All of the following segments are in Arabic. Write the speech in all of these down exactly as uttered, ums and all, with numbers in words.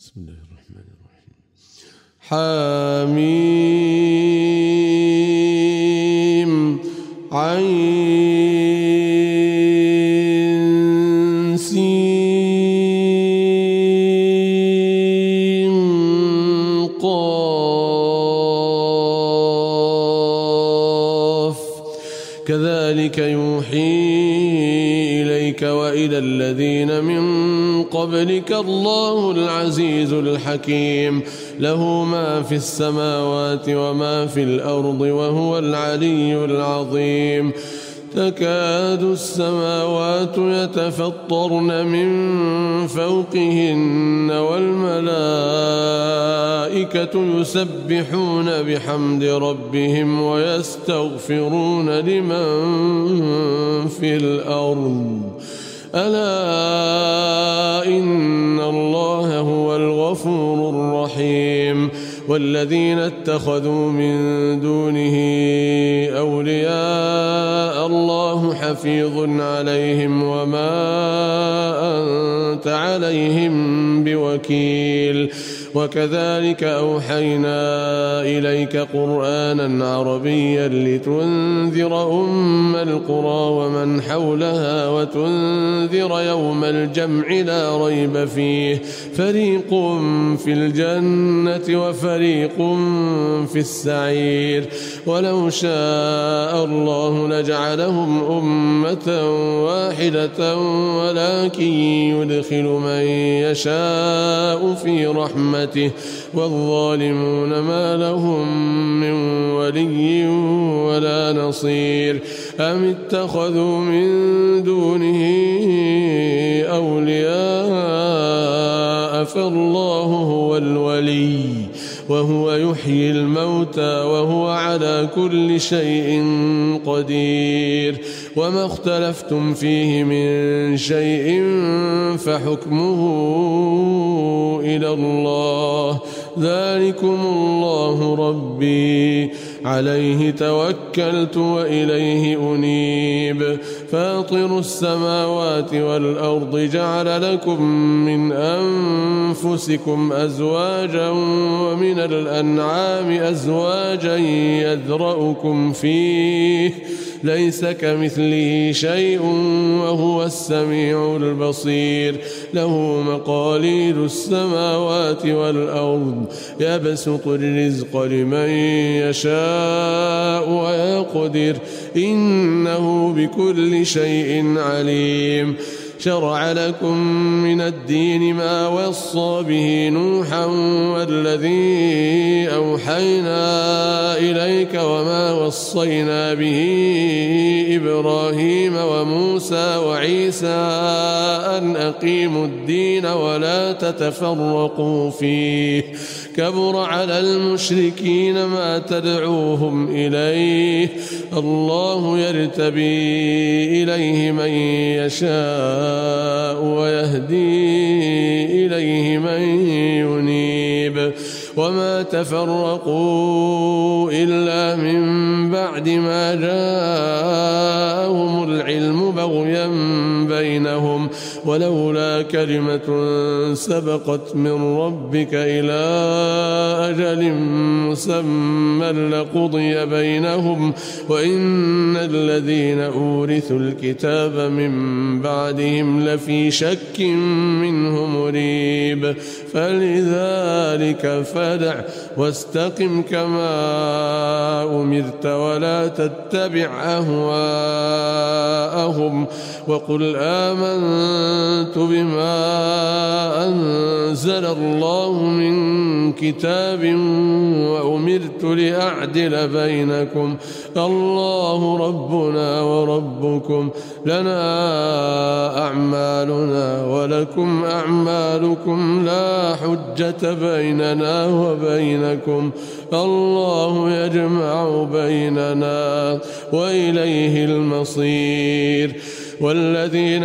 بسم الله الرحمن الرحيم. حميم عين سين قاف كذلك يوحي إليك وإلى الذين من قبلك الله العزيز الحكيم له ما في السماوات وما في الأرض وهو العلي العظيم. تكاد السماوات يتفطرن من فوقهن والملائكة يسبحون بحمد ربهم ويستغفرون لمن في الأرض ألا إن الله هو الغفور الرحيم. والذين اتخذوا من دونه أولياء الله حفيظ عليهم وما أنت عليهم بوكيل. وكذلك أوحينا إليك قرآنا عربيا لتنذر أم القرى ومن حولها وتنذر يوم الجمع لا ريب فيه فريق في الجنة وفريق في السعير. ولو شاء الله لجعلهم أمة واحدة ولكن يدخل من يشاء في رحمته والظالمون ما لهم من ولي ولا نصير. أم اتخذوا من دونه أولياء فالله هو الولي وهو يحيي الموتى وهو على كل شيء قدير. وما اختلفتم فيه من شيء فحكمه إلى الله ذلكم الله ربي عليه توكلت وإليه أنيب. فاطر السماوات والأرض جعل لكم من أنفسكم أزواجا ومن الأنعام أزواجا يذرأكم فيه ليس كمثله شيء وهو السميع البصير. له مقاليد السماوات والأرض يبسط الرزق لمن يشاء ويقدر إنه بكل شيء عليم. شرع لكم من الدين ما وصى به نوحا والذي أوحينا إليك وما وصينا به إبراهيم وموسى وعيسى أن أقيموا الدين ولا تتفرقوا فيه كبر على المشركين ما تدعوهم إليه الله يرتبي إليه من يشاء ويهدي إليه من ينيب. وما تفرقوا إلا من بعد ما جاءهم العلم بغيا بينهم ولولا كلمة سبقت من ربك إلى أجل مسمى لقضي بينهم وإن الذين أورثوا الكتاب من بعدهم لفي شك منه مريب. فلذلك فدع واستقم كما أمرت ولا تتبع أهواءهم وقل آمنت بما أنزل الله من كتاب وأمرت لأعدل بينكم الله ربنا وربكم لنا أعمالنا ولكم أعمالكم لا حجة بيننا وبينكم الله يجمع بيننا وإليه المصير. والذين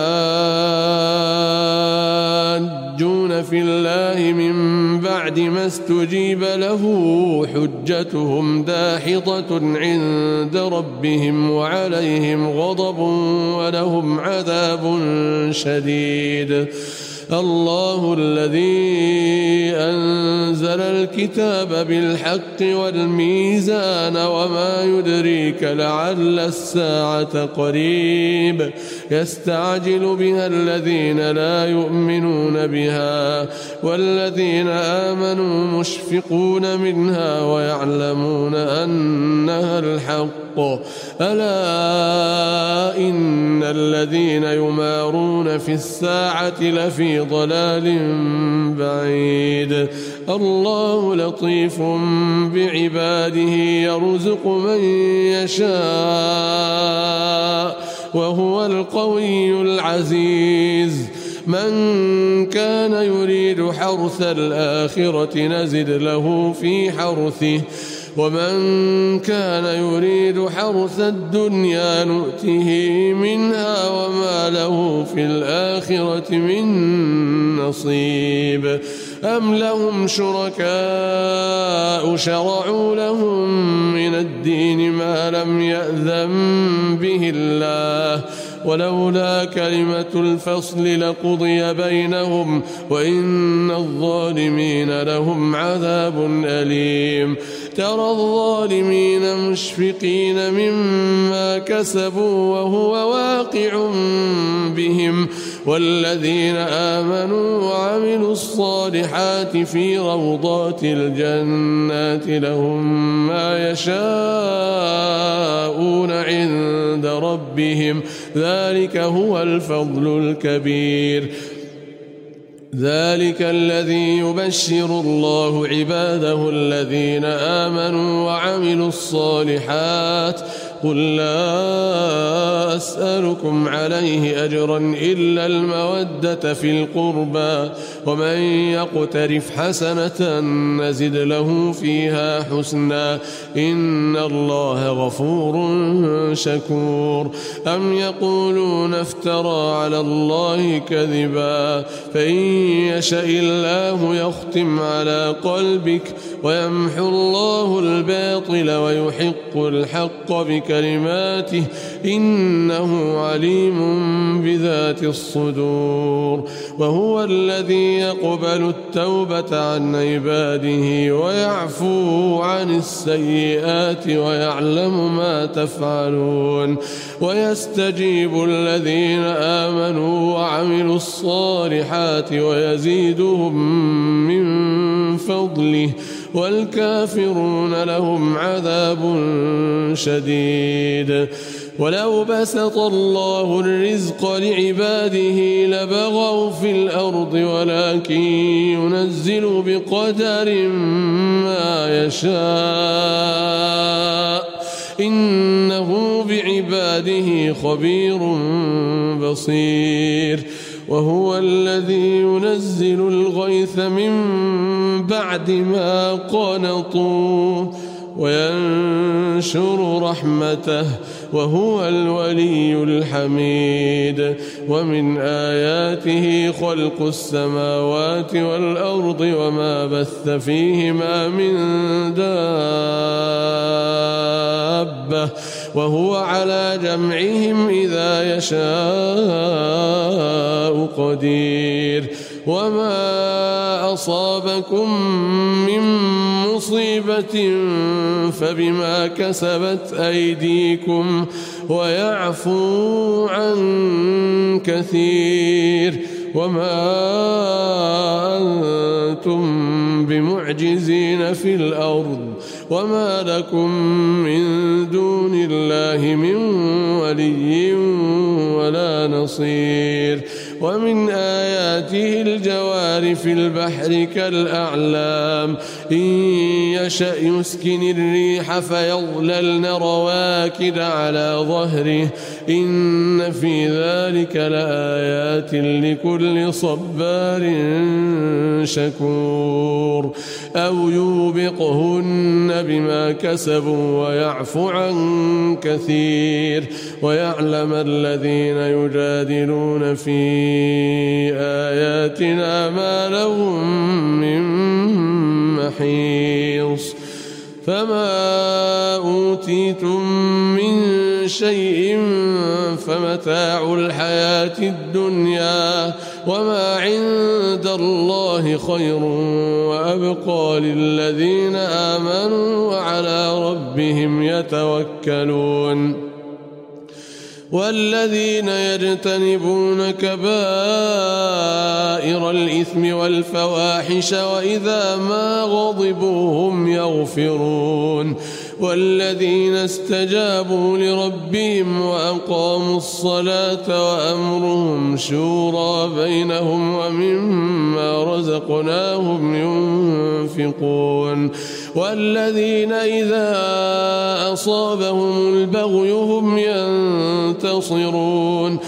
يحاجون في الله من بعد ما استجيب له حجتهم داحضة عند ربهم وعليهم غضب ولهم عذاب شديد. الله الذي أنزل الكتاب بالحق والميزان وما يدريك لعل الساعة قريب يستعجل بها الذين لا يؤمنون بها والذين آمنوا مشفقون منها ويعلمون أنها الحق ألا إن الذين يمارون في الساعة لفي ضلال بعيد الله لطيف بعباده يرزق من يشاء وهو القوي العزيز من كان يريد حرث الآخرة نزد له في حرثه ومن كان يريد حرث الدنيا نؤته منها وما له في الآخرة من نصيب أم لهم شركاء شرعوا لهم من الدين ما لم يأذن به الله ولولا كلمة الفصل لقضي بينهم وإن الظالمين لهم عذاب أليم ترى الظالمين مشفقين مما كسبوا وهو واقع بهم والذين آمنوا وعملوا الصالحات في روضات الجنات لهم ما يشاءون عند ربهم ذلك هو الفضل الكبير ذلك الذي يبشر الله عباده الذين آمنوا وعملوا الصالحات قل لا أسألكم عليه أجرا إلا المودة في القربى ومن يقترف حسنة نزد له فيها حسنا إن الله غفور شكور أم يقولون افترى على الله كذبا فإن يشاء الله يختم على قلبك ويمحو الله الباطل ويحق الحق بكلماته إنه عليم بذات الصدور وهو الذي يقبل التوبة عن عباده ويعفو عن السيئات ويعلم ما تفعلون ويستجيب الذين آمنوا وعملوا الصالحات ويزيدهم من فضله والكافرون لهم عذاب شديد ولو بسط الله الرزق لعباده لبغوا في الأرض ولكن ينزل بقدر ما يشاء إنه بعباده خبير بصير وهو الذي ينزل الغيث من بعد ما قنطوا وينشر رحمته وهو الولي الحميد ومن آياته خلق السماوات والأرض وما بث فيهما من دابة وهو على جمعهم إذا يشاء قدير وما أصابكم من مصيبة فبما كسبت أيديكم ويعفو عن كثير وما أنتم بمعجزين في الأرض وما لكم من دون الله من ولي ولا نصير ومن آياته الجوار في البحر كالأعلام إن يشأ يسكن الريح فيظللن رواكد على ظهره إن في ذلك لآيات لكل صبار شكور أو يوبقهن بما كسبوا ويعفو عن كثير ويعلم الذين يجادلون في آياتنا ما لهم من محيص فما أوتيتم من شيء فمتاع الحياة الدنيا وما عند الله خير وأبقى للذين آمنوا وعلى ربهم يتوكلون والذين يجتنبون كبائر الإثم والفواحش وإذا ما غضبوا هم يغفرون والذين استجابوا لربهم وأقاموا الصلاة وأمرهم شورى بينهم ومما رزقناهم ينفقون والذين إذا أصابهم البغي هم ينتصرون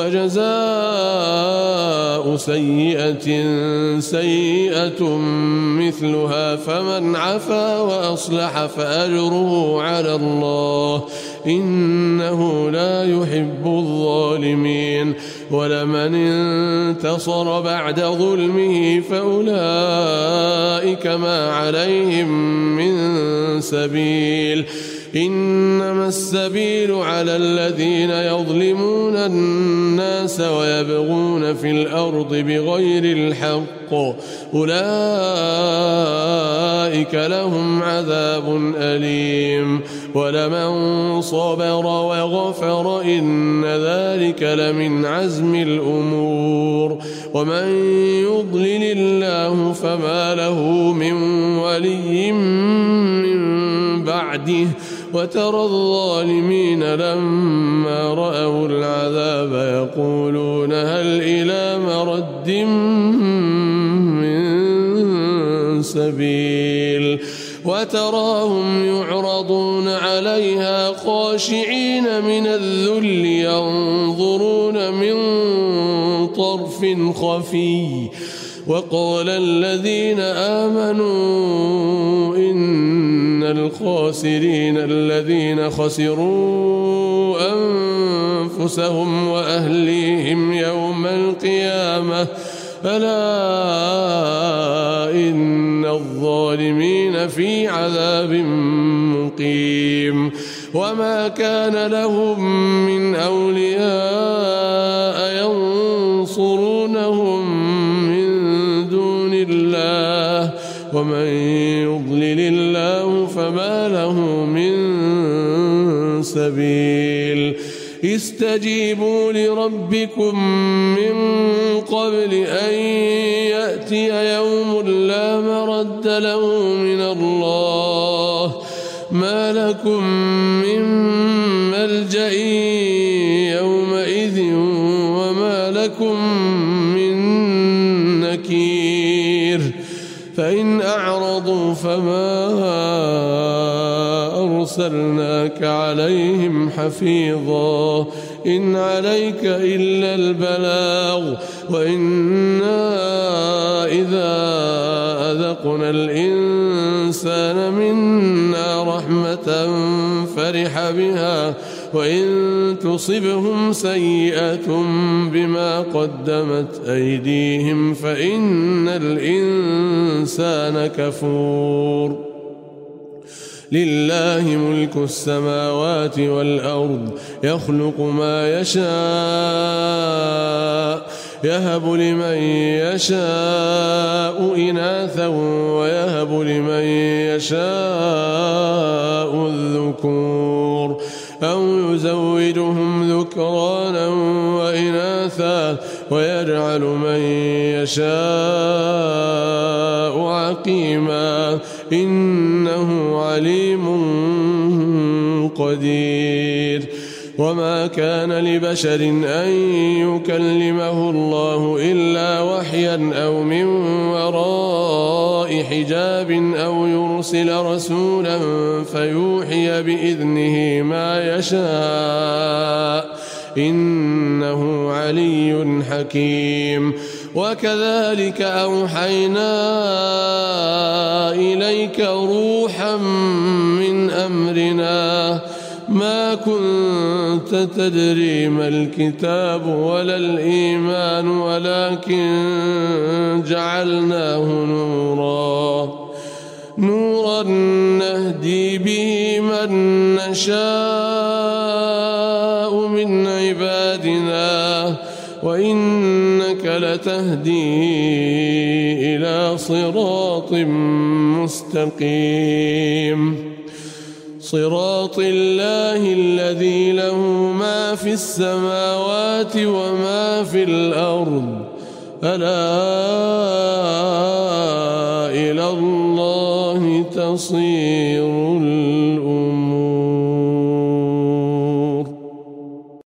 وجزاء سيئة سيئة مثلها فمن عفا وأصلح فأجره على الله إنه لا يحب الظالمين ولمن انتصر بعد ظلمه فأولئك ما عليهم من سبيل إنما السبيل على الذين يظلمون الناس ويبغون في الأرض بغير الحق أولئك لهم عذاب أليم ولمن صبر وغفر إن ذلك لمن عزم الأمور ومن يضلل الله فما له من ولي من بعده وترى الظالمين لما رأوا العذاب يقولون هل إلى مرد من سبيل وتراهم يعرضون عليها خاشعين من الذل ينظرون من طرف خفي وقال الذين آمنوا إن الخاسرين الذين خسروا أنفسهم وأهليهم يوم القيامة ألا إن الظالمين في عذاب مقيم وما كان لهم من أولياء ينصرونهم ومن يضلل الله فما له من سبيل استجيبوا لربكم من قبل أن يأتي يوم لا مرد له من الله ما لكم من ملجأ يومئذ وما لكم من نكير فإن أعرضوا فما أرسلناك عليهم حفيظا إن عليك إلا البلاغ وإنا إذا أذقنا الإنسان منا رحمة فرح بها وإن تصبهم سيئة بما قدمت أيديهم فإن الإنسان كفور لله ملك السماوات والأرض يخلق ما يشاء يهب لمن يشاء إناثا ويهب لمن يشاء الذكور أو يزوجهم ذكرانا وإناثا ويجعل من يشاء عقيما إنه عليم قدير وما كان لبشر أن يكلمه الله إلا وحيا أو من وراء حجاب أو يرسل رسولا فيوحي بإذنه ما يشاء إنه علي حكيم وكذلك أوحينا إليك روحا من أمرنا ما كنت تدري ما الكتاب ولا الإيمان ولكن جعلناه نورا نورا نهدي به من نشاء من عبادنا وإنك وإنك لتهدي إلى صراط مستقيم صراط الله الذي له ما في السماوات وما في الأرض ألا إلى الله تصير الأمور.